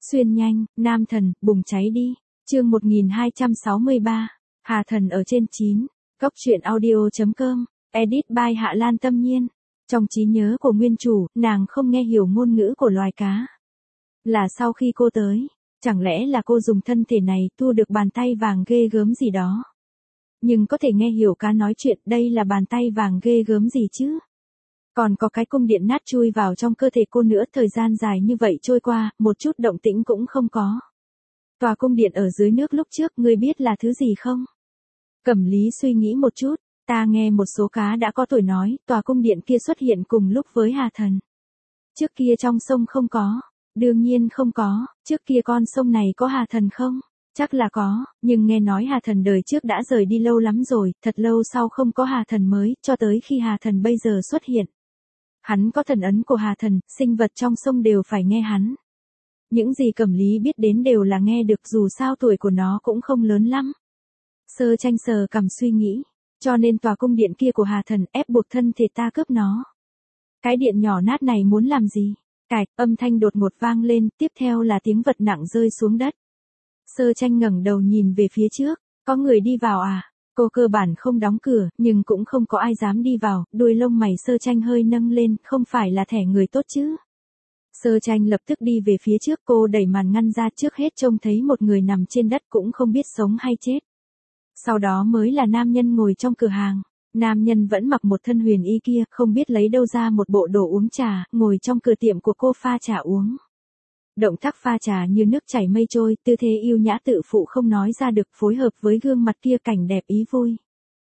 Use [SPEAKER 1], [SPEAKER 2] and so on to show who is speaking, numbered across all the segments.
[SPEAKER 1] Xuyên nhanh, nam thần, bùng cháy đi. Chương 1263. Hà thần ở trên 9. Cốc truyện audio.com. Edit by Hạ Lan Tâm Nhiên. Trong trí nhớ của nguyên chủ, nàng không nghe hiểu ngôn ngữ của loài cá. Là sau khi cô tới, chẳng lẽ là cô dùng thân thể này thu được bàn tay vàng ghê gớm gì đó. Nhưng có thể nghe hiểu cá nói chuyện, đây là bàn tay vàng ghê gớm gì chứ? Còn có cái cung điện nát chui vào trong cơ thể cô nữa, thời gian dài như vậy trôi qua, một chút động tĩnh cũng không có. Tòa cung điện ở dưới nước lúc trước, ngươi biết là thứ gì không? Cẩm Lý suy nghĩ một chút, ta nghe một số cá đã có tuổi nói, tòa cung điện kia xuất hiện cùng lúc với Hà thần. Trước kia trong sông không có. Đương nhiên không có, trước kia con sông này có Hà thần không? Chắc là có, nhưng nghe nói Hà thần đời trước đã rời đi lâu lắm rồi, thật lâu sau không có Hà thần mới, cho tới khi Hà thần bây giờ xuất hiện. Hắn có thần ấn của Hà thần, sinh vật trong sông đều phải nghe hắn. Những gì Cẩm Lý biết đến đều là nghe được, dù sao tuổi của nó cũng không lớn lắm. Sơ Tranh sờ cằm suy nghĩ, cho nên tòa cung điện kia của Hà thần ép buộc thân thể ta cướp nó. Cái điện nhỏ nát này muốn làm gì? Cạch, âm thanh đột ngột vang lên, tiếp theo là tiếng vật nặng rơi xuống đất. Sơ Tranh ngẩng đầu nhìn về phía trước, có người đi vào à? Cô cơ bản không đóng cửa, nhưng cũng không có ai dám đi vào, đuôi lông mày Sơ Tranh hơi nâng lên, không phải là thẻ người tốt chứ? Sơ Tranh lập tức đi về phía trước, cô đẩy màn ngăn ra, trước hết trông thấy một người nằm trên đất cũng không biết sống hay chết. Sau đó mới là nam nhân ngồi trong cửa hàng. Nam nhân vẫn mặc một thân huyền y kia, không biết lấy đâu ra một bộ đồ uống trà, ngồi trong cửa tiệm của cô pha trà uống. Động tác pha trà như nước chảy mây trôi, tư thế yêu nhã tự phụ không nói ra được, phối hợp với gương mặt kia cảnh đẹp ý vui.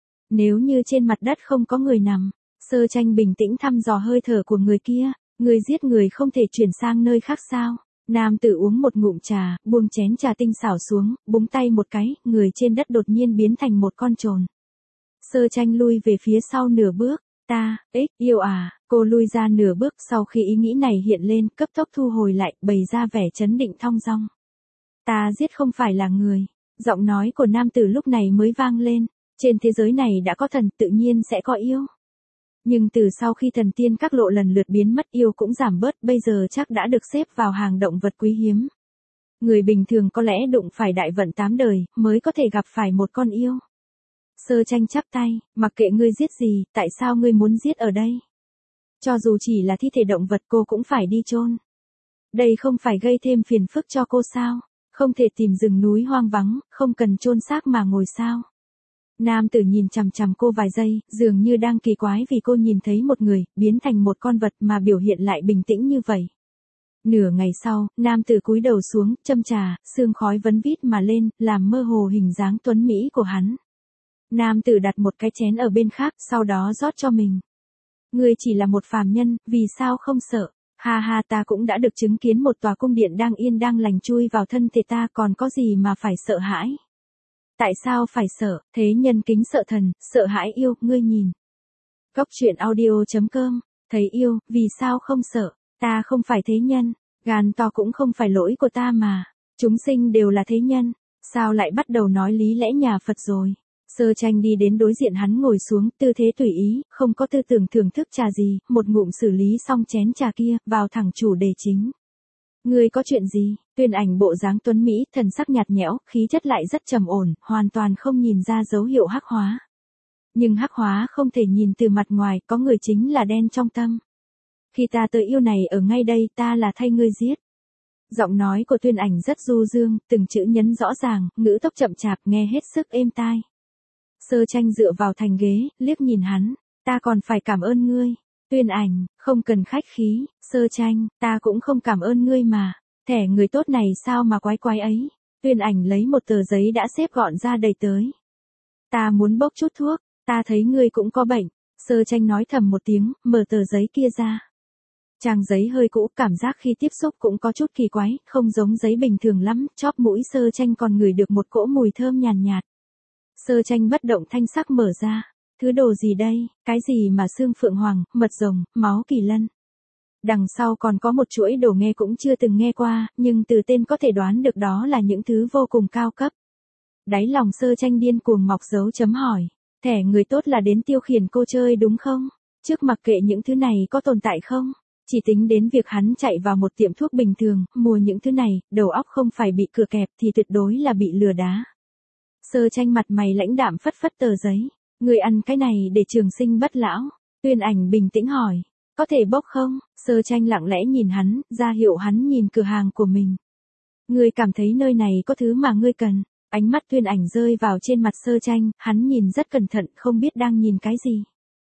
[SPEAKER 1] Nếu như trên mặt đất không có người nằm, Sơ Tranh bình tĩnh thăm dò hơi thở của người kia, người giết người không thể chuyển sang nơi khác sao? Nam tử uống một ngụm trà, buông chén trà tinh xảo xuống, búng tay một cái, người trên đất đột nhiên biến thành một con trồn. Sơ Tranh lui về phía sau nửa bước, yêu à, cô lui ra nửa bước, sau khi ý nghĩ này hiện lên, cấp tốc thu hồi lại, bày ra vẻ trấn định thong dong. Ta giết không phải là người, giọng nói của nam tử lúc này mới vang lên, trên thế giới này đã có thần, tự nhiên sẽ có yêu. Nhưng từ sau khi thần tiên các lộ lần lượt biến mất, yêu cũng giảm bớt, bây giờ chắc đã được xếp vào hàng động vật quý hiếm. Người bình thường có lẽ đụng phải đại vận 8 đời, mới có thể gặp phải một con yêu. Sơ Tranh chắp tay, mặc kệ ngươi giết gì, tại sao ngươi muốn giết ở đây? Cho dù chỉ là thi thể động vật cô cũng phải đi chôn. Đây không phải gây thêm phiền phức cho cô sao? Không thể tìm rừng núi hoang vắng, không cần chôn xác mà ngồi sao? Nam tử nhìn chằm chằm cô vài giây, dường như đang kỳ quái vì cô nhìn thấy một người, biến thành một con vật mà biểu hiện lại bình tĩnh như vậy. Nửa ngày sau, nam tử cúi đầu xuống, châm trà, sương khói vấn vít mà lên, làm mơ hồ hình dáng tuấn mỹ của hắn. Nam tử đặt một cái chén ở bên khác, sau đó rót cho mình. Ngươi chỉ là một phàm nhân, vì sao không sợ? Ha ha, ta cũng đã được chứng kiến một tòa cung điện đang yên đang lành chui vào thân thể ta, còn có gì mà phải sợ hãi? Tại sao phải sợ? Thế nhân kính sợ thần, sợ hãi yêu, ngươi nhìn. Cốc truyện audio.com. Thấy yêu, vì sao không sợ? Ta không phải thế nhân, gan to cũng không phải lỗi của ta mà. Chúng sinh đều là thế nhân, sao lại bắt đầu nói lý lẽ nhà Phật rồi? Sơ Tranh đi đến đối diện hắn ngồi xuống, tư thế tùy ý, không có tư tưởng thưởng thức trà gì, một ngụm xử lý xong chén trà kia, vào thẳng chủ đề chính. Ngươi có chuyện gì? Tuyên Ảnh bộ dáng tuấn mỹ, thần sắc nhạt nhẽo, khí chất lại rất trầm ổn, hoàn toàn không nhìn ra dấu hiệu hắc hóa. Nhưng hắc hóa không thể nhìn từ mặt ngoài, có người chính là đen trong tâm. Khi ta tới yêu này ở ngay đây, ta là thay ngươi giết. Giọng nói của Tuyên Ảnh rất du dương, từng chữ nhấn rõ ràng, ngữ tốc chậm chạp, nghe hết sức êm tai. Sơ Tranh dựa vào thành ghế, liếc nhìn hắn, ta còn phải cảm ơn ngươi. Tuyên Ảnh, không cần khách khí. Sơ Tranh, ta cũng không cảm ơn ngươi mà. Thẻ người tốt này sao mà quái quái ấy. Tuyên Ảnh lấy một tờ giấy đã xếp gọn ra đầy tới. Ta muốn bốc chút thuốc, ta thấy ngươi cũng có bệnh. Sơ Tranh nói thầm một tiếng, mở tờ giấy kia ra. Trang giấy hơi cũ, cảm giác khi tiếp xúc cũng có chút kỳ quái, không giống giấy bình thường lắm, chóp mũi Sơ Tranh còn ngửi được một cỗ mùi thơm nhàn nhạt. Sơ Tranh bất động thanh sắc mở ra. Thứ đồ gì đây, cái gì mà xương phượng hoàng, mật rồng, máu kỳ lân. Đằng sau còn có một chuỗi đồ nghe cũng chưa từng nghe qua, nhưng từ tên có thể đoán được đó là những thứ vô cùng cao cấp. Đáy lòng Sơ Tranh điên cuồng mọc dấu chấm hỏi. Thẻ người tốt là đến tiêu khiển cô chơi đúng không? Trước mặc kệ những thứ này có tồn tại không? Chỉ tính đến việc hắn chạy vào một tiệm thuốc bình thường, mua những thứ này, đầu óc không phải bị cửa kẹp thì tuyệt đối là bị lừa đá. Sơ Tranh mặt mày lãnh đạm phất phất tờ giấy. Người ăn cái này để trường sinh bất lão. Tuyên Ảnh bình tĩnh hỏi. Có thể bốc không? Sơ Tranh lặng lẽ nhìn hắn, ra hiệu hắn nhìn cửa hàng của mình. Ngươi cảm thấy nơi này có thứ mà ngươi cần. Ánh mắt Tuyên Ảnh rơi vào trên mặt Sơ Tranh, hắn nhìn rất cẩn thận, không biết đang nhìn cái gì.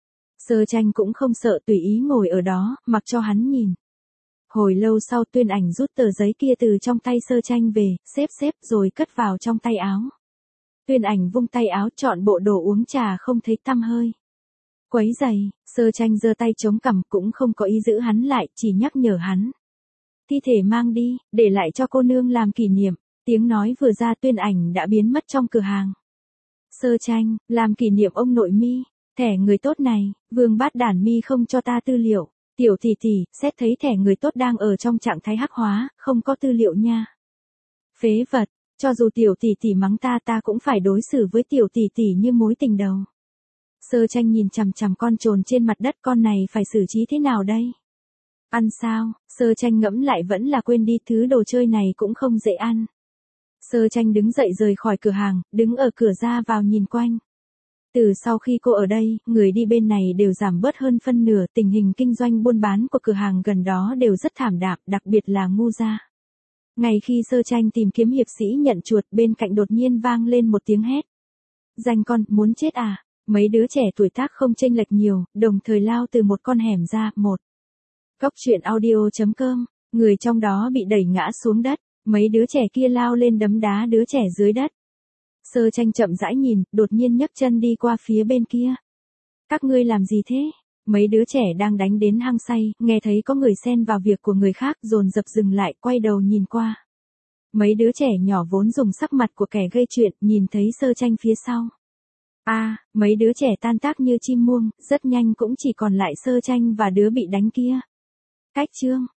[SPEAKER 1] Sơ Tranh cũng không sợ, tùy ý ngồi ở đó, mặc cho hắn nhìn. Hồi lâu sau Tuyên Ảnh rút tờ giấy kia từ trong tay Sơ Tranh về, xếp rồi cất vào trong tay áo. Tuyên Ảnh vung tay áo, chọn bộ đồ uống trà không thấy tăm hơi. Quấy giày, Sơ Tranh giơ tay chống cằm, cũng không có ý giữ hắn lại, chỉ nhắc nhở hắn. Thi thể mang đi, để lại cho cô nương làm kỷ niệm. Tiếng nói vừa ra Tuyên Ảnh đã biến mất trong cửa hàng. Sơ Tranh, làm kỷ niệm ông nội mi. Thẻ người tốt này, Vương Bát Đản mi không cho ta tư liệu. Tiểu tỷ tỷ, xét thấy thẻ người tốt đang ở trong trạng thái hắc hóa, không có tư liệu nha. Phế vật, cho dù tiểu tỷ tỷ mắng ta cũng phải đối xử với tiểu tỷ tỷ như mối tình đầu. Sơ Tranh nhìn chằm chằm con trồn trên mặt đất, con này phải xử trí thế nào đây? Ăn sao? Sơ Tranh ngẫm lại vẫn là quên đi, thứ đồ chơi này cũng không dễ ăn. Sơ Tranh đứng dậy rời khỏi cửa hàng, đứng ở cửa ra vào nhìn quanh. Từ sau khi cô ở đây, người đi bên này đều giảm bớt hơn phân nửa, tình hình kinh doanh buôn bán của cửa hàng gần đó đều rất thảm đạm, đặc biệt là Ngu gia. Ngày khi Sơ Tranh tìm kiếm hiệp sĩ nhận chuột, bên cạnh đột nhiên vang lên một tiếng hét. Danh con, muốn chết à? Mấy đứa trẻ tuổi tác không chênh lệch nhiều, đồng thời lao từ một con hẻm ra, một. Cốc truyện audio.com, người trong đó bị đẩy ngã xuống đất, mấy đứa trẻ kia lao lên đấm đá đứa trẻ dưới đất. Sơ Tranh chậm rãi nhìn, đột nhiên nhấc chân đi qua phía bên kia. Các ngươi làm gì thế? Mấy đứa trẻ đang đánh đến hăng say, nghe thấy có người xen vào việc của người khác, dồn dập dừng lại, quay đầu nhìn qua. Mấy đứa trẻ nhỏ vốn dùng sắc mặt của kẻ gây chuyện, nhìn thấy Sơ Tranh phía sau. Mấy đứa trẻ tan tác như chim muông, rất nhanh cũng chỉ còn lại Sơ Tranh và đứa bị đánh kia. Cách chương